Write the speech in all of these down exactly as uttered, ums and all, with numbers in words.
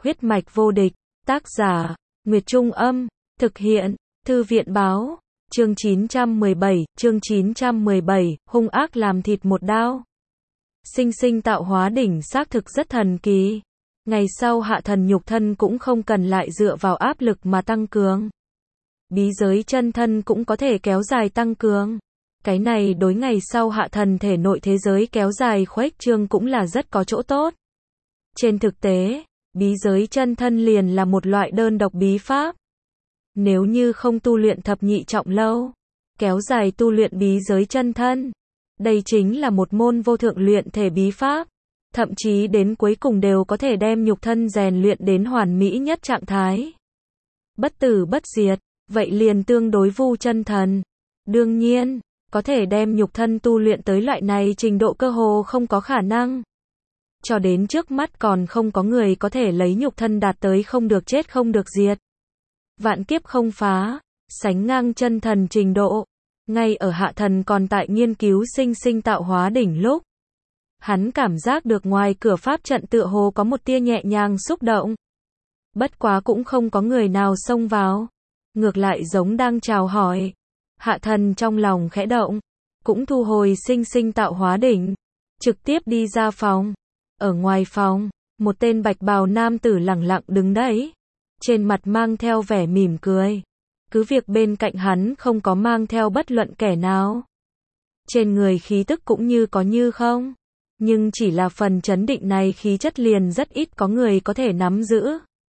Huyết mạch vô địch, tác giả, Nguyệt Trung Âm, thực hiện, Thư viện Báo, chương chín trăm mười bảy, chương chín trăm mười bảy, hung ác làm thịt một đao. Sinh sinh tạo hóa đỉnh xác thực rất thần kỳ. Ngày sau hạ thần nhục thân cũng không cần lại dựa vào áp lực mà tăng cường. Bí giới chân thân cũng có thể kéo dài tăng cường. Cái này đối ngày sau hạ thần thể nội thế giới kéo dài khuếch trương cũng là rất có chỗ tốt. Trên thực tế, bí giới chân thân liền là một loại đơn độc bí pháp. Nếu như không tu luyện thập nhị trọng lâu, kéo dài tu luyện bí giới chân thân, đây chính là một môn vô thượng luyện thể bí pháp. Thậm chí đến cuối cùng đều có thể đem nhục thân rèn luyện đến hoàn mỹ nhất trạng thái. Bất tử bất diệt, vậy liền tương đối vu chân thần. Đương nhiên, có thể đem nhục thân tu luyện tới loại này trình độ cơ hồ không có khả năng. Cho đến trước mắt còn không có người có thể lấy nhục thân đạt tới không được chết không được diệt. Vạn kiếp không phá, sánh ngang chân thần trình độ. Ngay ở hạ thần còn tại nghiên cứu sinh sinh tạo hóa đỉnh lúc, hắn cảm giác được ngoài cửa pháp trận tựa hồ có một tia nhẹ nhàng xúc động. Bất quá cũng không có người nào xông vào. Ngược lại giống đang chào hỏi. Hạ thần trong lòng khẽ động. Cũng thu hồi sinh sinh tạo hóa đỉnh. Trực tiếp đi ra phòng. Ở ngoài phòng, một tên bạch bào nam tử lẳng lặng đứng đấy. Trên mặt mang theo vẻ mỉm cười. Cứ việc bên cạnh hắn không có mang theo bất luận kẻ nào. Trên người khí tức cũng như có như không. Nhưng chỉ là phần chấn định này khí chất liền rất ít có người có thể nắm giữ.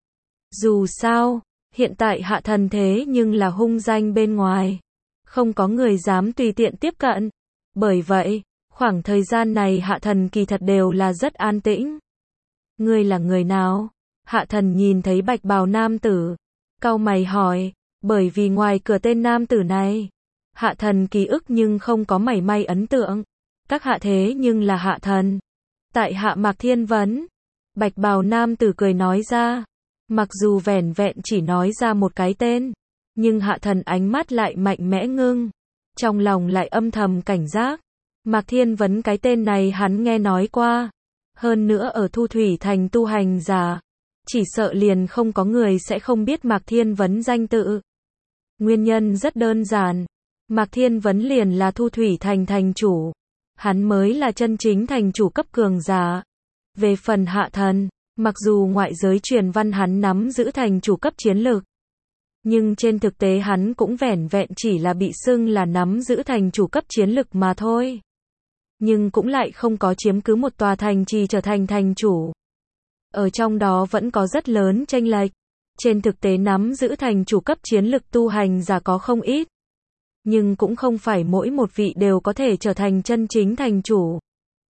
Dù sao, hiện tại hạ thần thế nhưng là hung danh bên ngoài. Không có người dám tùy tiện tiếp cận. Bởi vậy, khoảng thời gian này hạ thần kỳ thật đều là rất an tĩnh. Ngươi là người nào? Hạ thần nhìn thấy bạch bào nam tử. Cau mày hỏi, bởi vì ngoài cửa tên nam tử này, hạ thần ký ức nhưng không có mảy may ấn tượng. Các hạ thế nhưng là hạ thần. Tại hạ Mạc Thiên Vấn. Bạch bào nam tử cười nói ra. Mặc dù vẻn vẹn chỉ nói ra một cái tên, nhưng hạ thần ánh mắt lại mạnh mẽ ngưng. Trong lòng lại âm thầm cảnh giác. Mạc Thiên Vấn cái tên này hắn nghe nói qua. Hơn nữa ở Thu Thủy Thành tu hành giả, chỉ sợ liền không có người sẽ không biết Mạc Thiên Vấn danh tự. Nguyên nhân rất đơn giản. Mạc Thiên Vấn liền là Thu Thủy Thành thành chủ. Hắn mới là chân chính thành chủ cấp cường giả. Về phần hạ thần, mặc dù ngoại giới truyền văn hắn nắm giữ thành chủ cấp chiến lược, nhưng trên thực tế hắn cũng vẻn vẹn chỉ là bị xưng là nắm giữ thành chủ cấp chiến lực mà thôi. Nhưng cũng lại không có chiếm cứ một tòa thành trì trở thành thành chủ. Ở trong đó vẫn có rất lớn chênh lệch. Trên thực tế nắm giữ thành chủ cấp chiến lực tu hành giả có không ít. Nhưng cũng không phải mỗi một vị đều có thể trở thành chân chính thành chủ.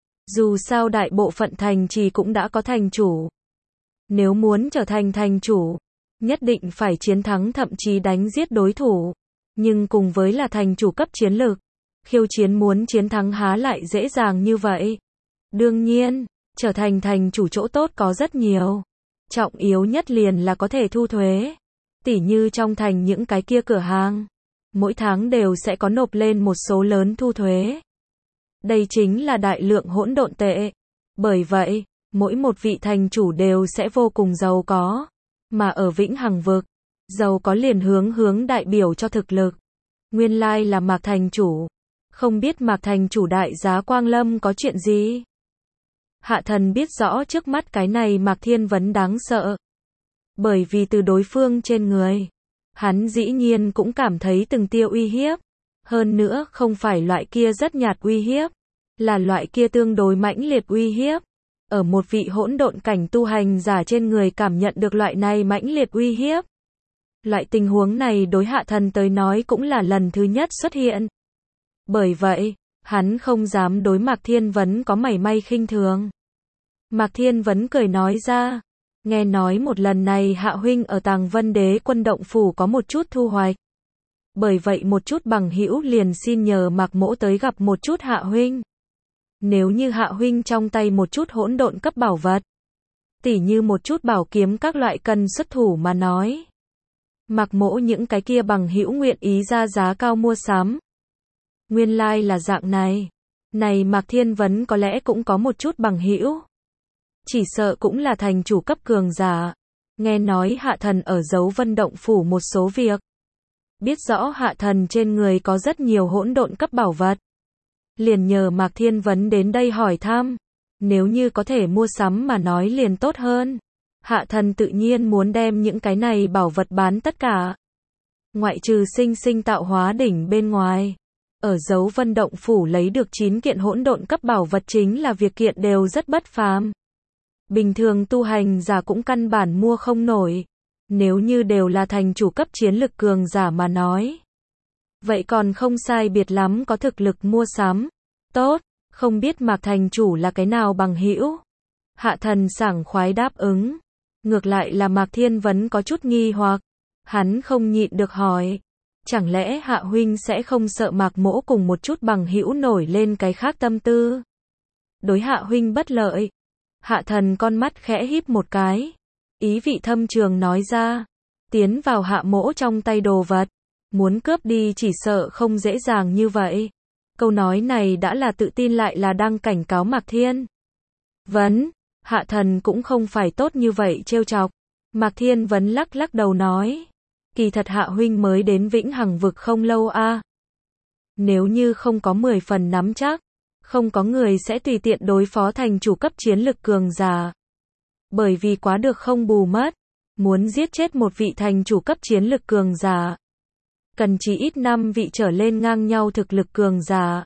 Dù sao đại bộ phận thành trì cũng đã có thành chủ. Nếu muốn trở thành thành chủ, nhất định phải chiến thắng thậm chí đánh giết đối thủ. Nhưng cùng với là thành chủ cấp chiến lược, khiêu chiến muốn chiến thắng há lại dễ dàng như vậy. Đương nhiên, trở thành thành chủ chỗ tốt có rất nhiều. Trọng yếu nhất liền là có thể thu thuế. Tỉ như trong thành những cái kia cửa hàng, mỗi tháng đều sẽ có nộp lên một số lớn thu thuế. Đây chính là đại lượng hỗn độn tệ. Bởi vậy, mỗi một vị thành chủ đều sẽ vô cùng giàu có. Mà ở Vĩnh Hằng vực, giàu có liền hướng hướng đại biểu cho thực lực. Nguyên lai là Mạc thành chủ. Không biết Mạc thành chủ đại giá Quang Lâm có chuyện gì? Hạ thần biết rõ trước mắt cái này Mạc Thiên Vấn đáng sợ. Bởi vì từ đối phương trên người, hắn dĩ nhiên cũng cảm thấy từng tia uy hiếp. Hơn nữa không phải loại kia rất nhạt uy hiếp, là loại kia tương đối mãnh liệt uy hiếp. Ở một vị hỗn độn cảnh tu hành giả trên người cảm nhận được loại này mãnh liệt uy hiếp. Loại tình huống này đối hạ thần tới nói cũng là lần thứ nhất xuất hiện. Bởi vậy, hắn không dám đối Mạc Thiên Vấn có mảy may khinh thường. Mạc Thiên Vấn cười nói ra, nghe nói một lần này hạ huynh ở Tàng Vân Đế quân động phủ có một chút thu hoạch. Bởi vậy một chút bằng hữu liền xin nhờ Mạc mỗ tới gặp một chút hạ huynh. Nếu như hạ huynh trong tay một chút hỗn độn cấp bảo vật, tỉ như một chút bảo kiếm các loại cần xuất thủ mà nói, Mạc mỗ những cái kia bằng hữu nguyện ý ra giá cao mua sắm. Nguyên lai là dạng này. Này Mạc Thiên Vấn có lẽ cũng có một chút bằng hữu. Chỉ sợ cũng là thành chủ cấp cường giả. nghe nói Hạ Thần ở Dấu Vân Động Phủ một số việc. Biết rõ Hạ Thần trên người có rất nhiều hỗn độn cấp bảo vật. Liền nhờ Mạc Thiên Vấn đến đây hỏi thăm. Nếu như có thể mua sắm mà nói liền tốt hơn. Hạ Thần tự nhiên muốn đem những cái này bảo vật bán tất cả. Ngoại trừ sinh sinh tạo hóa đỉnh bên ngoài. Ở Dấu Vân Động Phủ lấy được chín kiện hỗn độn cấp bảo vật chính là việc kiện đều rất bất phàm. Bình thường tu hành giả cũng căn bản mua không nổi. Nếu như đều là thành chủ cấp chiến lực cường giả mà nói. Vậy còn không sai biệt lắm có thực lực mua sắm. Tốt, không biết Mạc thành chủ là cái nào bằng hữu. Hạ Thần sảng khoái đáp ứng. Ngược lại là Mạc Thiên Vấn có chút nghi hoặc. Hắn không nhịn được hỏi. Chẳng lẽ Hạ huynh sẽ không sợ Mạc mỗ cùng một chút bằng hữu nổi lên cái khác tâm tư. Đối Hạ huynh bất lợi. Hạ Thần con mắt khẽ híp một cái. Ý vị thâm trường nói ra. Tiến vào Hạ mỗ trong tay đồ vật. Muốn cướp đi chỉ sợ không dễ dàng như vậy. Câu nói này đã là tự tin lại là đang cảnh cáo Mạc Thiên Vấn. Hạ Thần cũng không phải tốt như vậy trêu chọc. Mạc Thiên Vấn lắc lắc đầu nói. Kỳ thật Hạ huynh mới đến Vĩnh Hằng vực không lâu a. À. Nếu như không có mười phần nắm chắc, không có người sẽ tùy tiện đối phó thành chủ cấp chiến lực cường giả. Bởi vì quá được không bù mất, muốn giết chết một vị thành chủ cấp chiến lực cường giả, cần chỉ ít năm vị trở lên ngang nhau thực lực cường giả.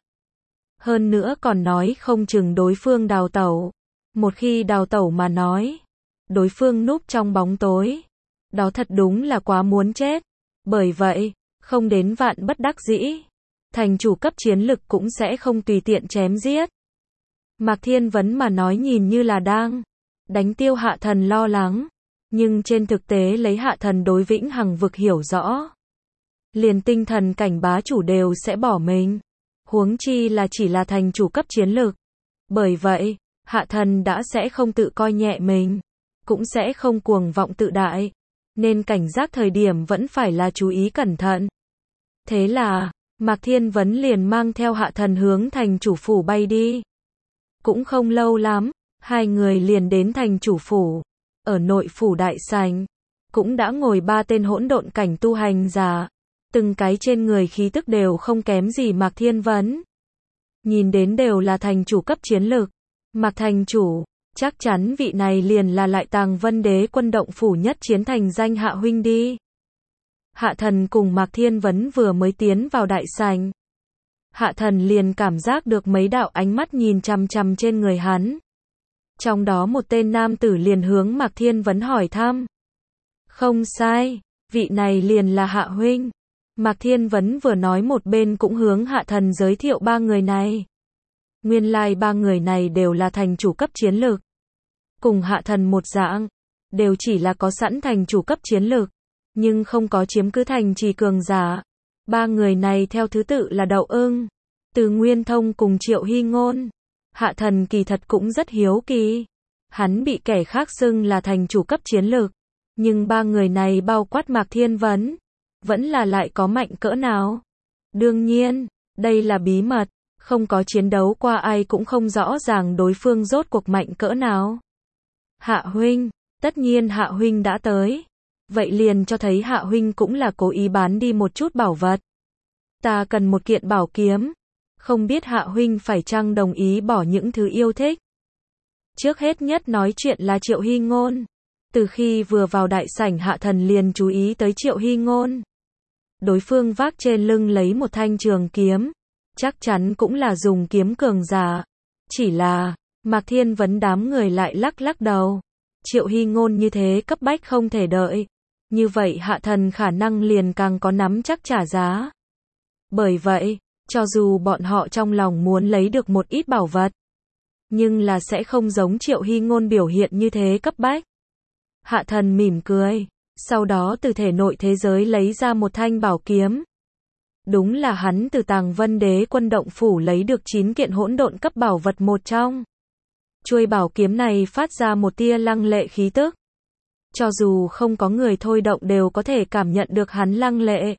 Hơn nữa còn nói không chừng đối phương đào tẩu. Một khi đào tẩu mà nói, đối phương núp trong bóng tối. Đó thật đúng là quá muốn chết. Bởi vậy, không đến vạn bất đắc dĩ, thành chủ cấp chiến lực cũng sẽ không tùy tiện chém giết. Mạc Thiên Vấn mà nói nhìn như là đang đánh tiêu Hạ Thần lo lắng. Nhưng trên thực tế lấy Hạ Thần đối Vĩnh Hằng vực hiểu rõ. Liền tinh thần cảnh bá chủ đều sẽ bỏ mình. Huống chi là chỉ là thành chủ cấp chiến lực. Bởi vậy, Hạ Thần đã sẽ không tự coi nhẹ mình. Cũng sẽ không cuồng vọng tự đại. Nên cảnh giác thời điểm vẫn phải là chú ý cẩn thận. Thế là, Mạc Thiên Vấn liền mang theo Hạ Thần hướng thành chủ phủ bay đi. Cũng không lâu lắm, hai người liền đến thành chủ phủ. Ở nội phủ đại sảnh, cũng đã ngồi ba tên hỗn độn cảnh tu hành giả. Từng cái trên người khí tức đều không kém gì Mạc Thiên Vấn. Nhìn đến đều là thành chủ cấp chiến lực. Mạc thành chủ, chắc chắn vị này liền là lại Tàng Vân Đế quân động phủ nhất chiến thành danh Hạ huynh đi. Hạ Thần cùng Mạc Thiên Vấn vừa mới tiến vào đại sảnh. Hạ Thần liền cảm giác được mấy đạo ánh mắt nhìn chằm chằm trên người hắn. Trong đó một tên nam tử liền hướng Mạc Thiên Vấn hỏi thăm. Không sai, vị này liền là Hạ huynh. Mạc Thiên Vấn vừa nói một bên cũng hướng Hạ Thần giới thiệu ba người này. Nguyên lai ba người này đều là thành chủ cấp chiến lực. Cùng Hạ Thần một dạng, đều chỉ là có sẵn thành chủ cấp chiến lực, nhưng không có chiếm cứ thành trì cường giả. Ba người này theo thứ tự là Đậu Ưng, Từ Nguyên Thông cùng Triệu Hy Ngôn. Hạ Thần kỳ thật cũng rất hiếu kỳ. Hắn bị kẻ khác xưng là thành chủ cấp chiến lực, nhưng ba người này bao quát Mạc Thiên Vấn, vẫn là lại có mạnh cỡ nào. Đương nhiên, đây là bí mật, không có chiến đấu qua ai cũng không rõ ràng đối phương rốt cuộc mạnh cỡ nào. Hạ huynh, tất nhiên Hạ huynh đã tới. Vậy liền cho thấy Hạ huynh cũng là cố ý bán đi một chút bảo vật. Ta cần một kiện bảo kiếm. Không biết Hạ huynh phải chăng đồng ý bỏ những thứ yêu thích. Trước hết nhất nói chuyện là Triệu Hy Ngôn. Từ khi vừa vào đại sảnh Hạ Thần liền chú ý tới Triệu Hy Ngôn. Đối phương vác trên lưng lấy một thanh trường kiếm. Chắc chắn cũng là dùng kiếm cường giả. Chỉ là, Mạc Thiên Vấn đám người lại lắc lắc đầu. Triệu Hy Ngôn như thế cấp bách không thể đợi. Như vậy Hạ Thần khả năng liền càng có nắm chắc trả giá. Bởi vậy, cho dù bọn họ trong lòng muốn lấy được một ít bảo vật, nhưng là sẽ không giống Triệu Hy Ngôn biểu hiện như thế cấp bách. Hạ Thần mỉm cười, sau đó từ thể nội thế giới lấy ra một thanh bảo kiếm. Đúng là hắn từ Tàng Vân Đế quân động phủ lấy được chín kiện hỗn độn cấp bảo vật một trong. Chuôi bảo kiếm này phát ra một tia lăng lệ khí tức. Cho dù không có người thôi động đều có thể cảm nhận được hắn lăng lệ.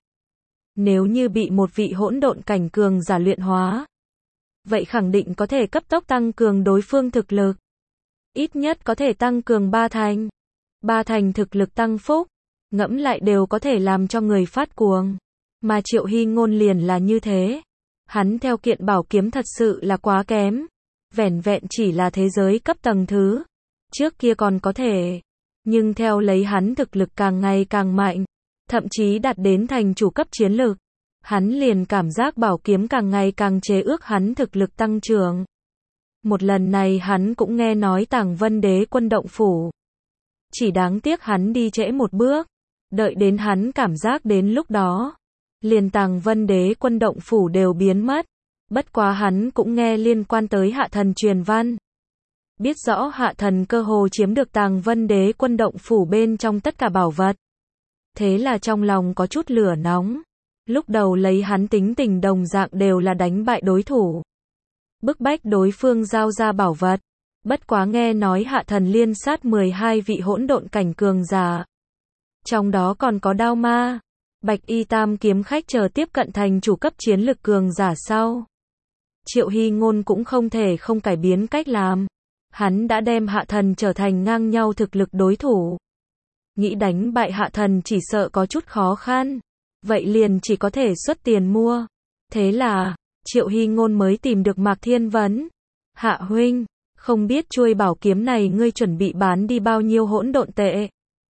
Nếu như bị một vị hỗn độn cảnh cường giả luyện hóa, vậy khẳng định có thể cấp tốc tăng cường đối phương thực lực. Ít nhất có thể tăng cường ba thành. ba thành thực lực tăng phúc, ngẫm lại đều có thể làm cho người phát cuồng. Mà Triệu Hy Ngôn liền là như thế. Hắn theo kiện bảo kiếm thật sự là quá kém. Vẻn vẹn chỉ là thế giới cấp tầng thứ. Trước kia còn có thể. Nhưng theo lấy hắn thực lực càng ngày càng mạnh. Thậm chí đạt đến thành chủ cấp chiến lực. Hắn liền cảm giác bảo kiếm càng ngày càng chế ước hắn thực lực tăng trưởng. Một lần này hắn cũng nghe nói Tàng Vân Đế quân động phủ. Chỉ đáng tiếc hắn đi trễ một bước. Đợi đến hắn cảm giác đến lúc đó. Liền Tàng Vân Đế quân động phủ đều biến mất. Bất quá hắn cũng nghe liên quan tới hạ thần truyền văn. Biết rõ hạ thần cơ hồ chiếm được Tàng Vân Đế quân động phủ bên trong tất cả bảo vật. Thế là trong lòng có chút lửa nóng. Lúc đầu lấy hắn tính tình đồng dạng đều là đánh bại đối thủ. Bức bách đối phương giao ra bảo vật. Bất quá nghe nói hạ thần liên sát mười hai vị hỗn độn cảnh cường giả. Trong đó còn có Đao Ma, Bạch Y Tam kiếm khách chờ tiếp cận thành chủ cấp chiến lực cường giả sau. Triệu Hy Ngôn cũng không thể không cải biến cách làm. Hắn đã đem hạ thần trở thành ngang nhau thực lực đối thủ. Nghĩ đánh bại hạ thần chỉ sợ có chút khó khăn. Vậy liền chỉ có thể xuất tiền mua. Thế là, Triệu Hy Ngôn mới tìm được Mạc Thiên Vấn. Hạ huynh, không biết chuôi bảo kiếm này ngươi chuẩn bị bán đi bao nhiêu hỗn độn tệ.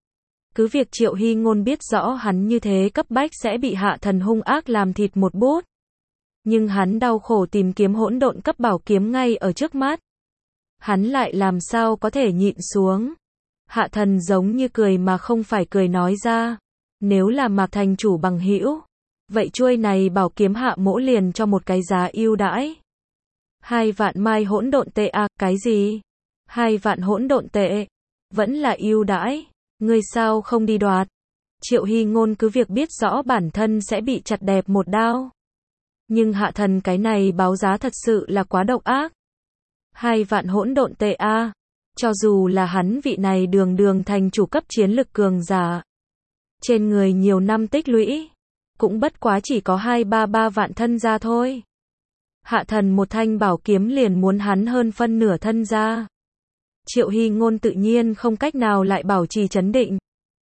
Cứ việc Triệu Hy Ngôn biết rõ hắn như thế cấp bách sẽ bị hạ thần hung ác làm thịt một bút. Nhưng hắn đau khổ tìm kiếm hỗn độn cấp bảo kiếm ngay ở trước mắt. Hắn lại làm sao có thể nhịn xuống. Hạ thần giống như cười mà không phải cười nói ra. Nếu là Mạc thành chủ bằng hữu, vậy chuôi này bảo kiếm hạ mỗ liền cho một cái giá ưu đãi. Hai vạn mai hỗn độn tệ à, cái gì? Hai vạn hỗn độn tệ, vẫn là ưu đãi, ngươi sao không đi đoạt? Triệu Hy Ngôn cứ việc biết rõ bản thân sẽ bị chặt đẹp một đao. Nhưng hạ thần cái này báo giá thật sự là quá độc ác. Hai vạn hỗn độn tệ a, à, cho dù là hắn vị này đường đường thành chủ cấp chiến lực cường giả. Trên người nhiều năm tích lũy, cũng bất quá chỉ có hai ba ba vạn thân gia thôi. Hạ thần một thanh bảo kiếm liền muốn hắn hơn phân nửa thân gia. Triệu Hy Ngôn tự nhiên không cách nào lại bảo trì trấn định.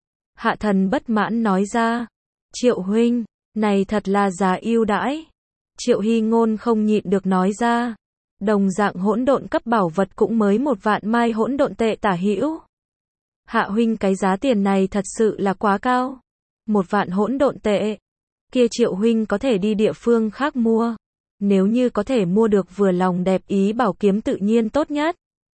Hạ thần bất mãn nói ra. Triệu huynh, này thật là giá ưu đãi. Triệu Hy Ngôn không nhịn được nói ra. Đồng dạng hỗn độn cấp bảo vật cũng mới một vạn mai hỗn độn tệ tả hữu. Hạ huynh cái giá tiền này thật sự là quá cao. Một vạn hỗn độn tệ. Kia Triệu huynh có thể đi địa phương khác mua. Nếu như có thể mua được vừa lòng đẹp ý bảo kiếm tự nhiên tốt nhất.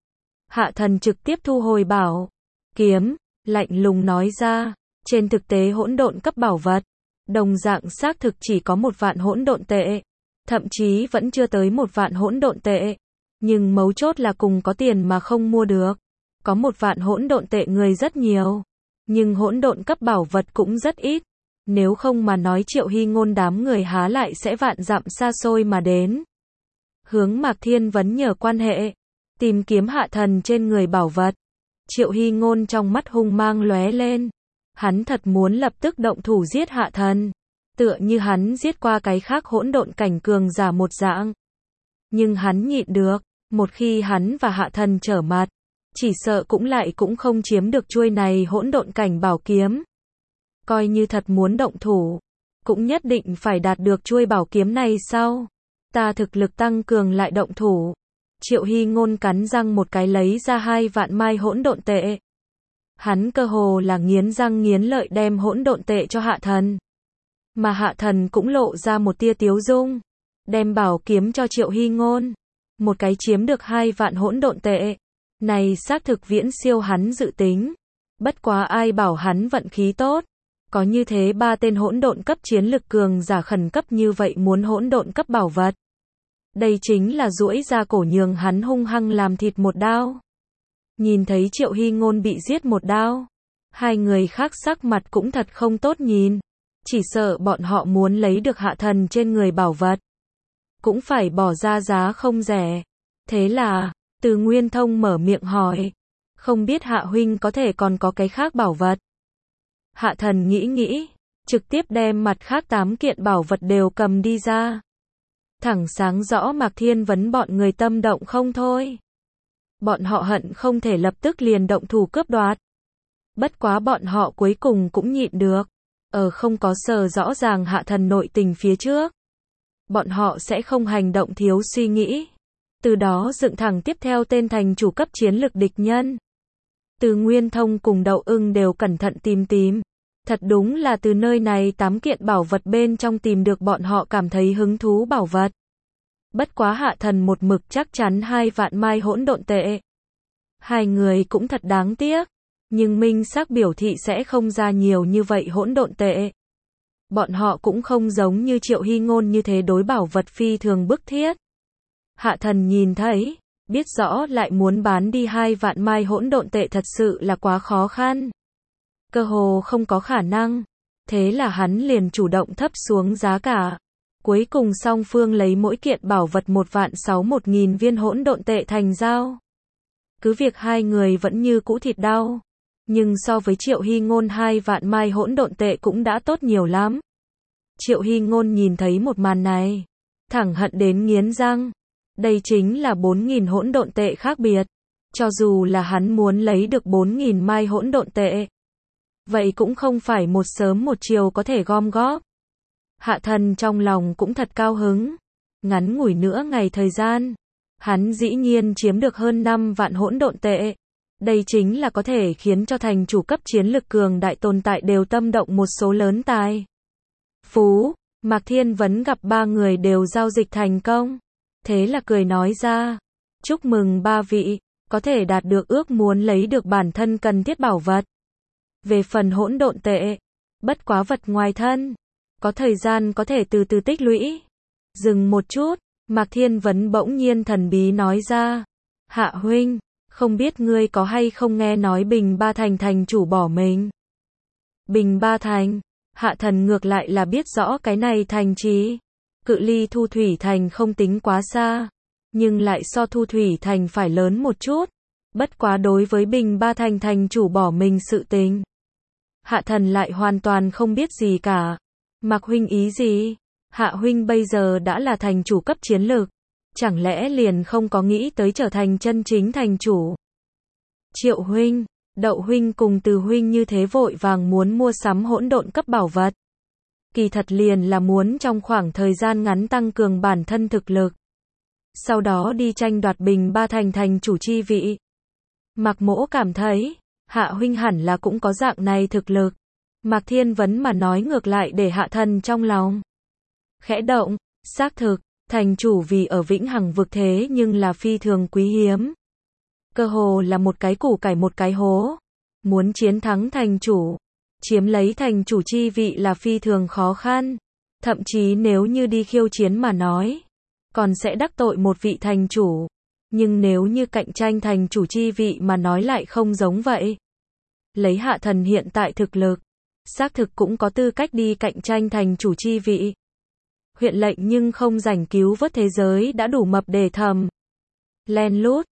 Hạ thần trực tiếp thu hồi bảo kiếm, lạnh lùng nói ra. Trên thực tế hỗn độn cấp bảo vật, đồng dạng xác thực chỉ có một vạn hỗn độn tệ. Thậm chí vẫn chưa tới một vạn hỗn độn tệ. Nhưng mấu chốt là cùng có tiền mà không mua được. Có một vạn hỗn độn tệ người rất nhiều. Nhưng hỗn độn cấp bảo vật cũng rất ít. Nếu không mà nói Triệu Hy Ngôn đám người há lại sẽ vạn dặm xa xôi mà đến. Hướng Mạc Thiên Vấn nhờ quan hệ. Tìm kiếm hạ thần trên người bảo vật. Triệu Hy Ngôn trong mắt hung mang lóe lên. Hắn thật muốn lập tức động thủ giết hạ thần. Tựa như hắn giết qua cái khác hỗn độn cảnh cường giả một dạng. Nhưng hắn nhịn được. Một khi hắn và hạ thần trở mặt. Chỉ sợ cũng lại cũng không chiếm được chuôi này hỗn độn cảnh bảo kiếm. Coi như thật muốn động thủ. Cũng nhất định phải đạt được chuôi bảo kiếm này sau. Ta thực lực tăng cường lại động thủ. Triệu Hy Ngôn cắn răng một cái lấy ra hai vạn mai hỗn độn tệ. Hắn cơ hồ là nghiến răng nghiến lợi đem hỗn độn tệ cho hạ thần. Mà hạ thần cũng lộ ra một tia tiếu dung. Đem bảo kiếm cho Triệu Hy Ngôn. Một cái chiếm được hai vạn hỗn độn tệ. Này xác thực viễn siêu hắn dự tính. Bất quá ai bảo hắn vận khí tốt. Có như thế ba tên hỗn độn cấp chiến lực cường giả khẩn cấp như vậy muốn hỗn độn cấp bảo vật. Đây chính là duỗi ra cổ nhường hắn hung hăng làm thịt một đao. Nhìn thấy Triệu Hy Ngôn bị giết một đao. Hai người khác sắc mặt cũng thật không tốt nhìn. Chỉ sợ bọn họ muốn lấy được hạ thần trên người bảo vật. Cũng phải bỏ ra giá không rẻ. Thế là, Từ Nguyên Thông mở miệng hỏi. Không biết hạ huynh có thể còn có cái khác bảo vật. Hạ thần nghĩ nghĩ. Trực tiếp đem mặt khác tám kiện bảo vật đều cầm đi ra. Thẳng sáng rõ Mạc Thiên Vấn bọn người tâm động không thôi. Bọn họ hận không thể lập tức liền động thủ cướp đoạt. Bất quá bọn họ cuối cùng cũng nhịn được. Ở không có sờ rõ ràng hạ thần nội tình phía trước, bọn họ sẽ không hành động thiếu suy nghĩ. Từ đó dựng thẳng tiếp theo tên thành chủ cấp chiến lực địch nhân. Từ Nguyên Thông cùng Đậu Ưng đều cẩn thận tìm tìm. Thật đúng là từ nơi này tám kiện bảo vật bên trong tìm được bọn họ cảm thấy hứng thú bảo vật. Bất quá hạ thần một mực chắc chắn hai vạn mai hỗn độn tệ. Hai người cũng thật đáng tiếc. Nhưng minh xác biểu thị sẽ không ra nhiều như vậy hỗn độn tệ. Bọn họ cũng không giống như Triệu Hy Ngôn như thế đối bảo vật phi thường bức thiết. Hạ thần nhìn thấy, biết rõ lại muốn bán đi hai vạn mai hỗn độn tệ thật sự là quá khó khăn. Cơ hồ không có khả năng. Thế là hắn liền chủ động thấp xuống giá cả. Cuối cùng song phương lấy mỗi kiện bảo vật một vạn sáu một nghìn viên hỗn độn tệ thành giao. Cứ việc hai người vẫn như cũ thịt đau. Nhưng so với Triệu Hy Ngôn hai vạn mai hỗn độn tệ cũng đã tốt nhiều lắm. Triệu Hy Ngôn nhìn thấy một màn này, thẳng hận đến nghiến răng. Đây chính là bốn nghìn hỗn độn tệ khác biệt. Cho dù là hắn muốn lấy được bốn nghìn mai hỗn độn tệ, vậy cũng không phải một sớm một chiều có thể gom góp. Hạ thần trong lòng cũng thật cao hứng. Ngắn ngủi nữa ngày thời gian, hắn dĩ nhiên chiếm được hơn năm vạn hỗn độn tệ. Đây chính là có thể khiến cho thành chủ cấp chiến lực cường đại tồn tại đều tâm động một số lớn tài phú. Mạc Thiên Vấn gặp ba người đều giao dịch thành công. Thế là cười nói ra, chúc mừng ba vị, có thể đạt được ước muốn lấy được bản thân cần thiết bảo vật. Về phần hỗn độn tệ, bất quá vật ngoài thân, có thời gian có thể từ từ tích lũy. Dừng một chút, Mạc Thiên Vấn bỗng nhiên thần bí nói ra, Hạ huynh, không biết ngươi có hay không nghe nói Bình Ba Thành thành chủ bỏ mình. Bình Ba Thành, hạ thần ngược lại là biết rõ cái này thành trì. Cự ly Thu Thủy Thành không tính quá xa, nhưng lại so Thu Thủy Thành phải lớn một chút. Bất quá đối với Bình Ba Thành thành chủ bỏ mình sự tình, hạ thần lại hoàn toàn không biết gì cả. Mạc huynh ý gì? Hạ huynh bây giờ đã là thành chủ cấp chiến lược, chẳng lẽ liền không có nghĩ tới trở thành chân chính thành chủ? Triệu huynh, Đậu huynh cùng Từ huynh như thế vội vàng muốn mua sắm hỗn độn cấp bảo vật, kỳ thật liền là muốn trong khoảng thời gian ngắn tăng cường bản thân thực lực, sau đó đi tranh đoạt Bình Ba Thành thành chủ chi vị. Mạc Mỗ cảm thấy, Hạ huynh hẳn là cũng có dạng này thực lực. Mạc Thiên Vấn mà nói ngược lại để hạ thần trong lòng khẽ động. Xác thực, thành chủ vì ở Vĩnh Hằng vực thế nhưng là phi thường quý hiếm. Cơ hồ là một cái củ cải một cái hố. Muốn chiến thắng thành chủ, chiếm lấy thành chủ chi vị là phi thường khó khăn. Thậm chí nếu như đi khiêu chiến mà nói, còn sẽ đắc tội một vị thành chủ. Nhưng nếu như cạnh tranh thành chủ chi vị mà nói lại không giống vậy. Lấy hạ thần hiện tại thực lực, xác thực cũng có tư cách đi cạnh tranh thành chủ chi vị. Huyện lệnh nhưng không rảnh cứu vớt thế giới đã đủ mập để thầm. Len lút,